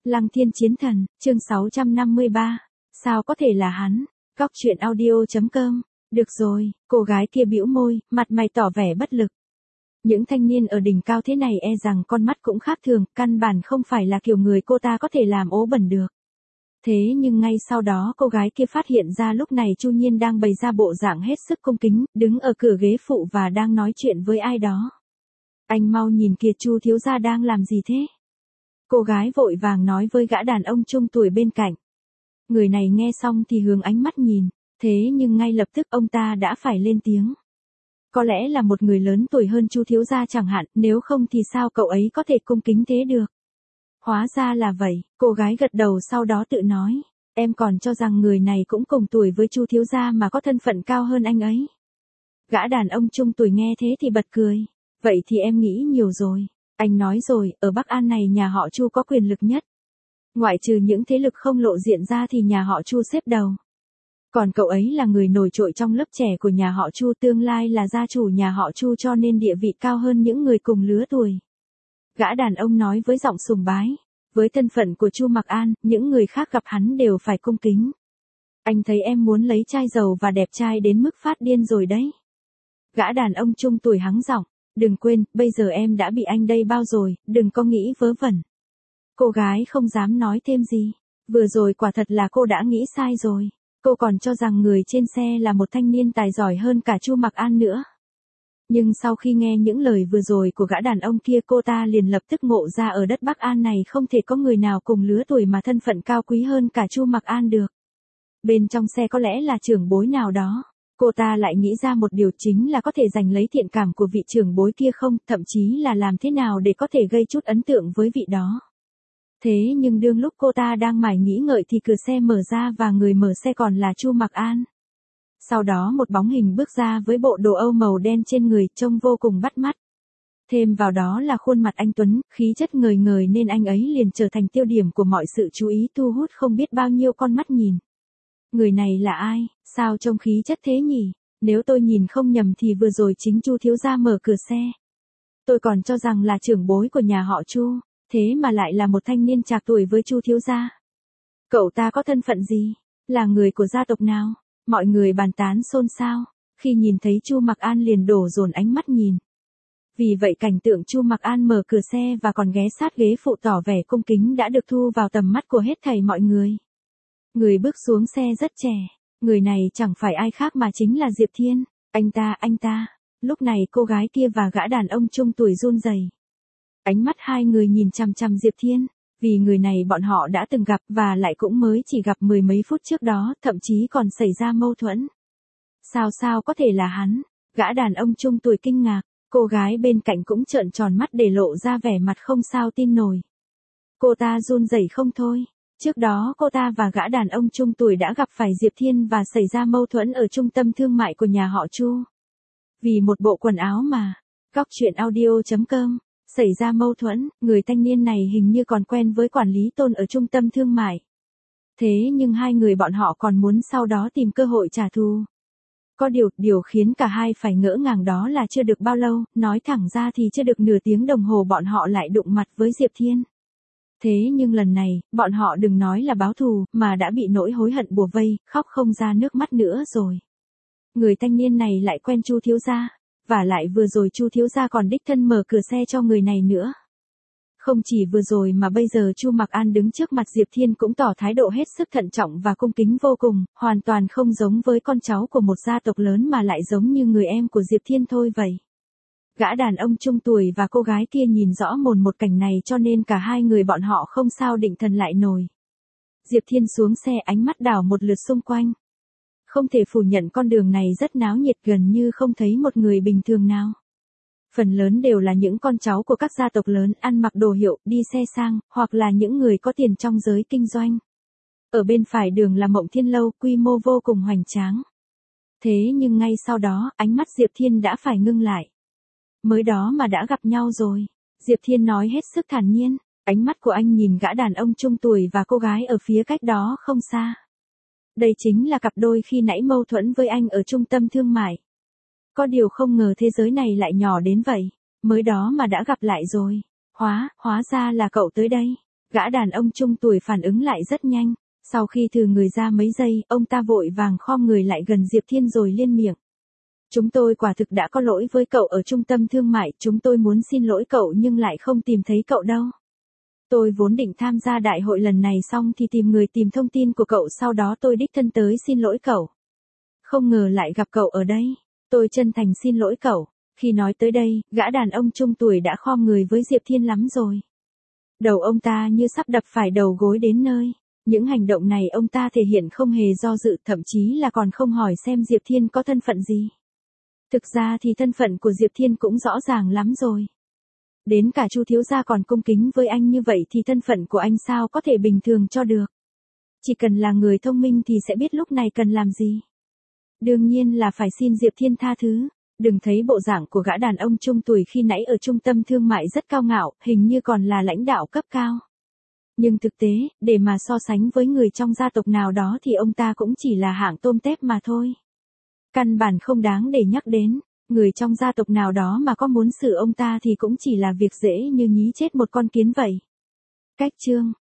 Lăng Thiên Chiến Thần, chương 653. Sao có thể là hắn? Góc truyện audio.com. Được rồi, cô gái kia bĩu môi, mặt mày tỏ vẻ bất lực. Những thanh niên ở đỉnh cao thế này e rằng con mắt cũng khác thường, căn bản không phải là kiểu người cô ta có thể làm ố bẩn được. Thế nhưng ngay sau đó cô gái kia phát hiện ra lúc này Chu Nhiên đang bày ra bộ dạng hết sức cung kính, đứng ở cửa ghế phụ và đang nói chuyện với ai đó. Anh mau nhìn kìa, Chu thiếu gia đang làm gì thế? Cô gái vội vàng nói với gã đàn ông trung tuổi bên cạnh. Người này nghe xong thì hướng ánh mắt nhìn, thế nhưng ngay lập tức ông ta đã phải lên tiếng. Có lẽ là một người lớn tuổi hơn Chu thiếu gia chẳng hạn, nếu không thì sao cậu ấy có thể cung kính thế được? Hóa ra là vậy, cô gái gật đầu sau đó tự nói, em còn cho rằng người này cũng cùng tuổi với Chu thiếu gia mà có thân phận cao hơn anh ấy. Gã đàn ông trung tuổi nghe thế thì bật cười, vậy thì em nghĩ nhiều rồi. Anh nói rồi, ở Bắc An này nhà họ Chu có quyền lực nhất. Ngoại trừ những thế lực không lộ diện ra thì nhà họ Chu xếp đầu. Còn cậu ấy là người nổi trội trong lớp trẻ của nhà họ Chu, tương lai là gia chủ nhà họ Chu cho nên địa vị cao hơn những người cùng lứa tuổi. Gã đàn ông nói với giọng sùng bái, với thân phận của Chu Mặc An, những người khác gặp hắn đều phải cung kính. Anh thấy em muốn lấy trai giàu và đẹp trai đến mức phát điên rồi đấy. Gã đàn ông trung tuổi hắng giọng. Đừng quên, bây giờ em đã bị anh đây bao rồi, đừng có nghĩ vớ vẩn. Cô gái không dám nói thêm gì. Vừa rồi quả thật là cô đã nghĩ sai rồi. Cô còn cho rằng người trên xe là một thanh niên tài giỏi hơn cả Chu Mặc An nữa. Nhưng sau khi nghe những lời vừa rồi của gã đàn ông kia, cô ta liền lập tức ngộ ra ở đất Bắc An này không thể có người nào cùng lứa tuổi mà thân phận cao quý hơn cả Chu Mặc An được. Bên trong xe có lẽ là trưởng bối nào đó. Cô ta lại nghĩ ra một điều, chính là có thể giành lấy thiện cảm của vị trưởng bối kia không, thậm chí là làm thế nào để có thể gây chút ấn tượng với vị đó. Thế nhưng đương lúc cô ta đang mải nghĩ ngợi thì cửa xe mở ra và người mở xe còn là Chu Mặc An. Sau đó một bóng hình bước ra với bộ đồ Âu màu đen trên người, trông vô cùng bắt mắt. Thêm vào đó là khuôn mặt anh tuấn, khí chất ngời ngời nên anh ấy liền trở thành tiêu điểm của mọi sự chú ý, thu hút không biết bao nhiêu con mắt nhìn. Người này là ai, sao trông khí chất thế nhỉ? Nếu tôi nhìn không nhầm thì vừa rồi chính Chu thiếu gia mở cửa xe. Tôi còn cho rằng là trưởng bối của nhà họ Chu, thế mà lại là một thanh niên trạc tuổi với Chu thiếu gia. Cậu ta có thân phận gì? Là người của gia tộc nào? Mọi người bàn tán xôn xao, khi nhìn thấy Chu Mặc An liền đổ dồn ánh mắt nhìn. Vì vậy cảnh tượng Chu Mặc An mở cửa xe và còn ghé sát ghế phụ tỏ vẻ cung kính đã được thu vào tầm mắt của hết thảy mọi người. Người bước xuống xe rất trẻ, người này chẳng phải ai khác mà chính là Diệp Thiên. Anh ta. Lúc này cô gái kia và gã đàn ông trung tuổi run rẩy. Ánh mắt hai người nhìn chằm chằm Diệp Thiên, vì người này bọn họ đã từng gặp và lại cũng mới chỉ gặp mười mấy phút trước đó, thậm chí còn xảy ra mâu thuẫn. Sao có thể là hắn? Gã đàn ông trung tuổi kinh ngạc, cô gái bên cạnh cũng trợn tròn mắt để lộ ra vẻ mặt không sao tin nổi. Cô ta run rẩy không thôi. Trước đó cô ta và gã đàn ông trung tuổi đã gặp phải Diệp Thiên và xảy ra mâu thuẫn ở trung tâm thương mại của nhà họ Chu. Vì một bộ quần áo mà. Góc truyện audio.com. Xảy ra mâu thuẫn, người thanh niên này hình như còn quen với quản lý Tôn ở trung tâm thương mại. Thế nhưng hai người bọn họ còn muốn sau đó tìm cơ hội trả thù. Có điều khiến cả hai phải ngỡ ngàng đó là chưa được bao lâu, nói thẳng ra thì chưa được nửa tiếng đồng hồ bọn họ lại đụng mặt với Diệp Thiên. Thế nhưng lần này, bọn họ đừng nói là báo thù, mà đã bị nỗi hối hận bủa vây, khóc không ra nước mắt nữa rồi. Người thanh niên này lại quen Chu thiếu gia, và lại vừa rồi Chu thiếu gia còn đích thân mở cửa xe cho người này nữa. Không chỉ vừa rồi mà bây giờ Chu Mặc An đứng trước mặt Diệp Thiên cũng tỏ thái độ hết sức thận trọng và cung kính vô cùng, hoàn toàn không giống với con cháu của một gia tộc lớn mà lại giống như người em của Diệp Thiên thôi vậy. Gã đàn ông trung tuổi và cô gái kia nhìn rõ mồn một cảnh này cho nên cả hai người bọn họ không sao định thần lại nổi. Diệp Thiên xuống xe, ánh mắt đảo một lượt xung quanh. Không thể phủ nhận con đường này rất náo nhiệt, gần như không thấy một người bình thường nào. Phần lớn đều là những con cháu của các gia tộc lớn, ăn mặc đồ hiệu, đi xe sang, hoặc là những người có tiền trong giới kinh doanh. Ở bên phải đường là Mộng Thiên Lâu, quy mô vô cùng hoành tráng. Thế nhưng ngay sau đó, ánh mắt Diệp Thiên đã phải ngưng lại. Mới đó mà đã gặp nhau rồi. Diệp Thiên nói hết sức thản nhiên, ánh mắt của anh nhìn gã đàn ông trung tuổi và cô gái ở phía cách đó không xa. Đây chính là cặp đôi khi nãy mâu thuẫn với anh ở trung tâm thương mại. Có điều không ngờ thế giới này lại nhỏ đến vậy, mới đó mà đã gặp lại rồi. Hóa ra là cậu tới đây. Gã đàn ông trung tuổi phản ứng lại rất nhanh, sau khi thừ người ra mấy giây, ông ta vội vàng khom người lại gần Diệp Thiên rồi liên miệng. Chúng tôi quả thực đã có lỗi với cậu ở trung tâm thương mại, chúng tôi muốn xin lỗi cậu nhưng lại không tìm thấy cậu đâu. Tôi vốn định tham gia đại hội lần này xong thì tìm người tìm thông tin của cậu, sau đó tôi đích thân tới xin lỗi cậu. Không ngờ lại gặp cậu ở đây. Tôi chân thành xin lỗi cậu. Khi nói tới đây, gã đàn ông trung tuổi đã khom người với Diệp Thiên lắm rồi. Đầu ông ta như sắp đập phải đầu gối đến nơi. Những hành động này ông ta thể hiện không hề do dự, thậm chí là còn không hỏi xem Diệp Thiên có thân phận gì. Thực ra thì thân phận của Diệp Thiên cũng rõ ràng lắm rồi. Đến cả Chu thiếu gia còn cung kính với anh như vậy thì thân phận của anh sao có thể bình thường cho được. Chỉ cần là người thông minh thì sẽ biết lúc này cần làm gì. Đương nhiên là phải xin Diệp Thiên tha thứ. Đừng thấy bộ dạng của gã đàn ông trung tuổi khi nãy ở trung tâm thương mại rất cao ngạo, hình như còn là lãnh đạo cấp cao. Nhưng thực tế, để mà so sánh với người trong gia tộc nào đó thì ông ta cũng chỉ là hạng tôm tép mà thôi. Căn bản không đáng để nhắc đến, người trong gia tộc nào đó mà có muốn xử ông ta thì cũng chỉ là việc dễ như nhí chết một con kiến vậy. Cách chương